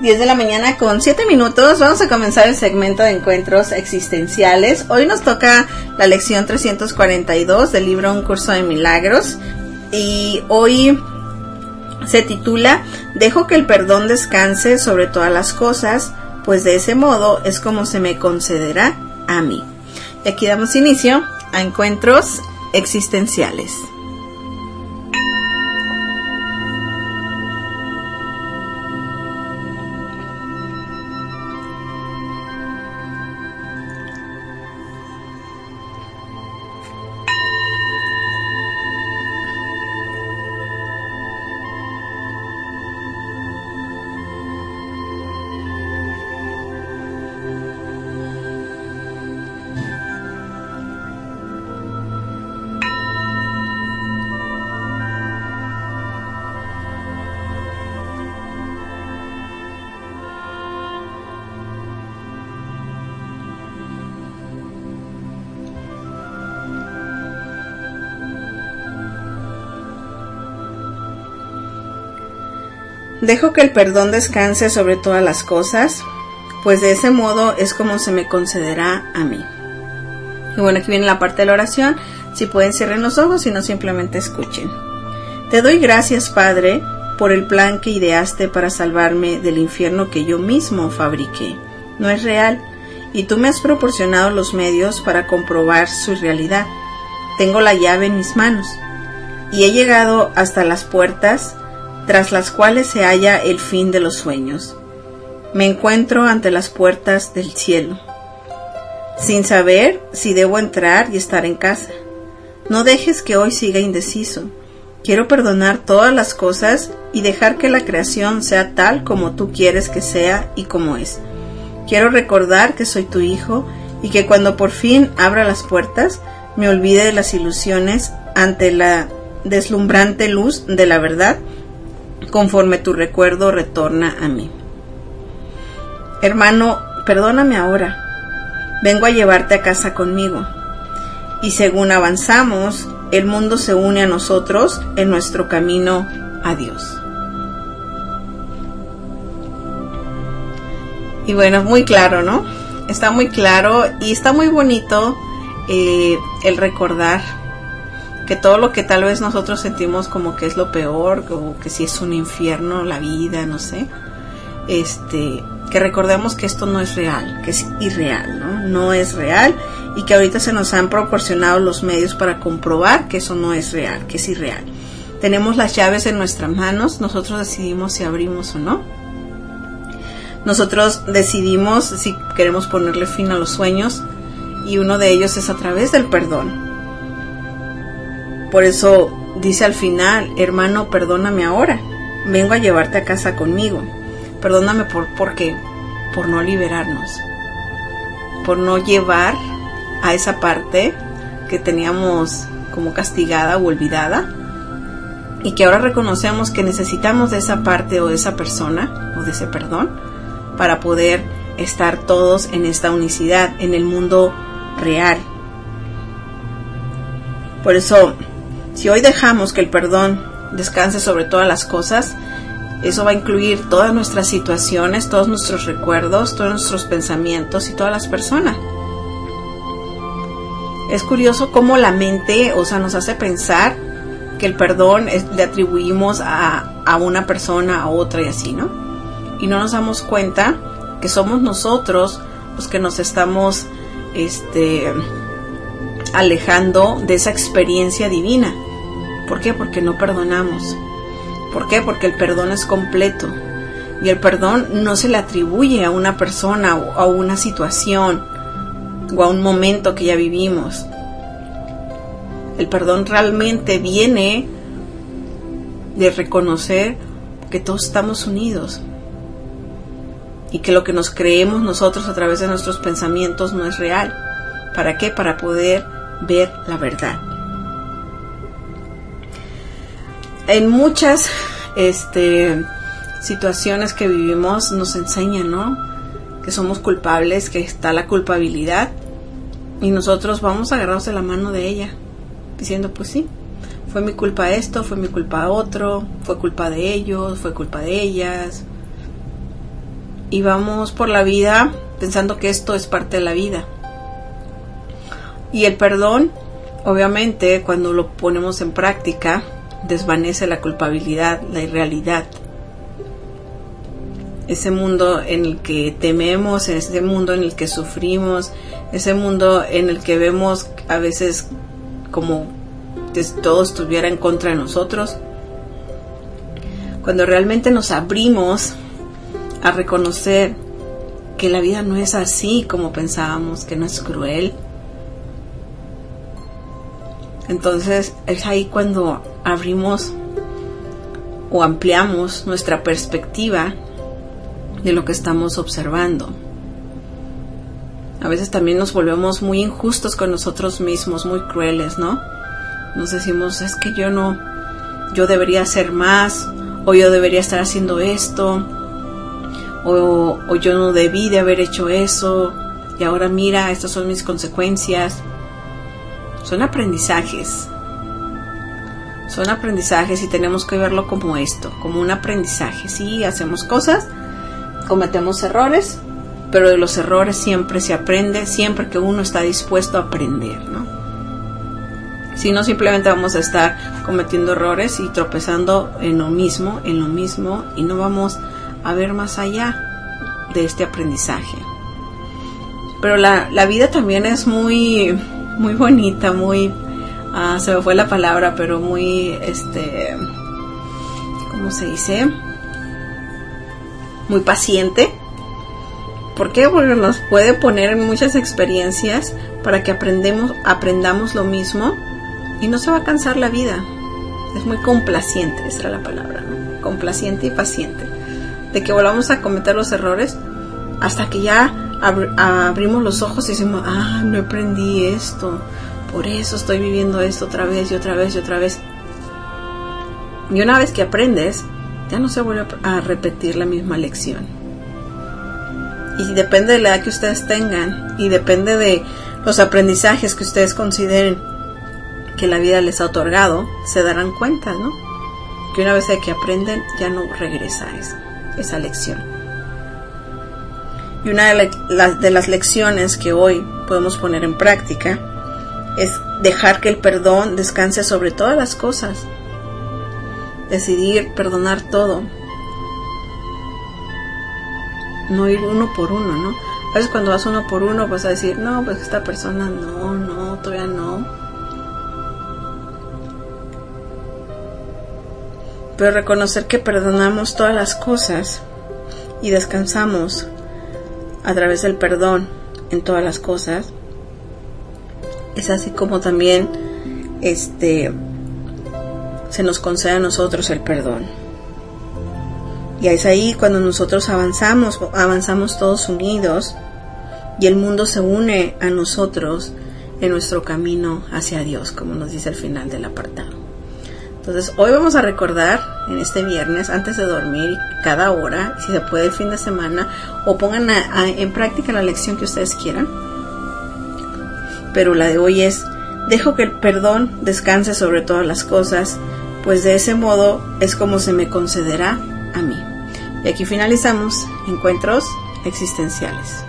10 de la mañana con 7 minutos. Vamos a comenzar el segmento de encuentros existenciales. Hoy nos toca la lección 342 del libro Un Curso de Milagros. Y hoy se titula Dejo que el perdón descanse sobre todas las cosas, pues de ese modo es como se me concederá a mí. Y aquí damos inicio a encuentros existenciales. Dejo que el perdón descanse sobre todas las cosas, pues de ese modo es como se me concederá a mí. Y bueno, aquí viene la parte de la oración. Si pueden, cierren los ojos, si no, simplemente escuchen. Te doy gracias, Padre, por el plan que ideaste para salvarme del infierno que yo mismo fabriqué. No es real, y tú me has proporcionado los medios para comprobar su realidad. Tengo la llave en mis manos, y he llegado hasta las puertas tras las cuales se halla el fin de los sueños. Me encuentro ante las puertas del cielo, sin saber si debo entrar y estar en casa. No dejes que hoy siga indeciso. Quiero perdonar todas las cosas y dejar que la creación sea tal como tú quieres que sea y como es. Quiero recordar que soy tu hijo y que cuando por fin abra las puertas, me olvide de las ilusiones ante la deslumbrante luz de la verdad, conforme tu recuerdo retorna a mí. Hermano, perdóname ahora. Vengo a llevarte a casa conmigo. Y según avanzamos, el mundo se une a nosotros en nuestro camino a Dios. Y bueno, muy claro, ¿no? Está muy claro y está muy bonito el recordar que todo lo que tal vez nosotros sentimos como que es lo peor, o que si es un infierno la vida, no sé, que recordemos que esto no es real, que es irreal, ¿no? No es real, y que ahorita se nos han proporcionado los medios para comprobar que eso no es real, que es irreal. Tenemos las llaves en nuestras manos, nosotros decidimos si abrimos o no. Nosotros decidimos si queremos ponerle fin a los sueños, y uno de ellos es a través del perdón. Por eso dice al final, hermano, perdóname ahora. Vengo a llevarte a casa conmigo. Perdóname ¿por qué? Por no liberarnos. Por no llevar a esa parte que teníamos como castigada o olvidada. Y que ahora reconocemos que necesitamos de esa parte o de esa persona o de ese perdón para poder estar todos en esta unicidad, en el mundo real. Por eso, si hoy dejamos que el perdón descanse sobre todas las cosas, eso va a incluir todas nuestras situaciones, todos nuestros recuerdos, todos nuestros pensamientos y todas las personas. Es curioso cómo la mente, nos hace pensar que el perdón le atribuimos a una persona, a otra y así, ¿no? Y no nos damos cuenta que somos nosotros los que nos estamos alejando de esa experiencia divina. ¿Por qué? Porque no perdonamos. ¿Por qué? Porque el perdón es completo. Y el perdón no se le atribuye a una persona o a una situación o a un momento que ya vivimos. El perdón realmente viene de reconocer que todos estamos unidos. Y que lo que nos creemos nosotros a través de nuestros pensamientos no es real. ¿Para qué? Para poder ver la verdad. En muchas situaciones que vivimos nos enseñan, ¿no? Que somos culpables, que está la culpabilidad, y nosotros vamos agarrados de la mano de ella, diciendo, pues sí, fue mi culpa esto, fue mi culpa otro, fue culpa de ellos, fue culpa de ellas. y vamos por la vida pensando que esto es parte de la vida. Y el perdón, obviamente, cuando lo ponemos en práctica, desvanece la culpabilidad, la irrealidad. Ese mundo en el que tememos, ese mundo en el que sufrimos, ese mundo en el que vemos a veces como que todo estuviera en contra de nosotros. Cuando realmente nos abrimos a reconocer que la vida no es así como pensábamos, que no es cruel, entonces es ahí cuando abrimos o ampliamos nuestra perspectiva de lo que estamos observando. A veces también nos volvemos muy injustos con nosotros mismos, muy crueles, ¿no? Nos decimos, es que yo debería hacer más, o yo debería estar haciendo esto, o yo no debí de haber hecho eso, y ahora mira, estas son mis consecuencias. Son aprendizajes y tenemos que verlo como esto, como un aprendizaje. Sí, hacemos cosas, cometemos errores, pero de los errores siempre se aprende, siempre que uno está dispuesto a aprender, ¿no? Si no, simplemente vamos a estar cometiendo errores y tropezando en lo mismo, y no vamos a ver más allá de este aprendizaje. Pero la vida también es muy bonita, se me fue la palabra, pero muy, ¿cómo se dice? Muy paciente. ¿Por qué? Porque nos puede poner en muchas experiencias para que aprendamos lo mismo y no se va a cansar la vida. Es muy complaciente, esa era la palabra, ¿no? Complaciente y paciente. De que volvamos a cometer los errores hasta que ya abrimos los ojos y decimos, no aprendí esto, por eso estoy viviendo esto otra vez y otra vez y otra vez. Y una vez que aprendes, ya no se vuelve a repetir la misma lección. Y depende de la edad que ustedes tengan y depende de los aprendizajes que ustedes consideren que la vida les ha otorgado, se darán cuenta, ¿no? Que una vez que aprenden, ya no regresa esa lección. Y una de las lecciones que hoy podemos poner en práctica es dejar que el perdón descanse sobre todas las cosas. Decidir perdonar todo. No ir uno por uno, ¿no? A veces cuando vas uno por uno vas a decir, no, pues esta persona no, todavía no. Pero reconocer que perdonamos todas las cosas y descansamos a través del perdón en todas las cosas, es así como también se nos concede a nosotros el perdón. Y es ahí cuando nosotros avanzamos todos unidos y el mundo se une a nosotros en nuestro camino hacia Dios, como nos dice al final del apartado. Entonces hoy vamos a recordar en este viernes antes de dormir, cada hora, si se puede el fin de semana, o pongan en práctica la lección que ustedes quieran. Pero la de hoy es: dejo que el perdón descanse sobre todas las cosas, pues de ese modo es como se me concederá a mí. Y aquí finalizamos Encuentros Existenciales.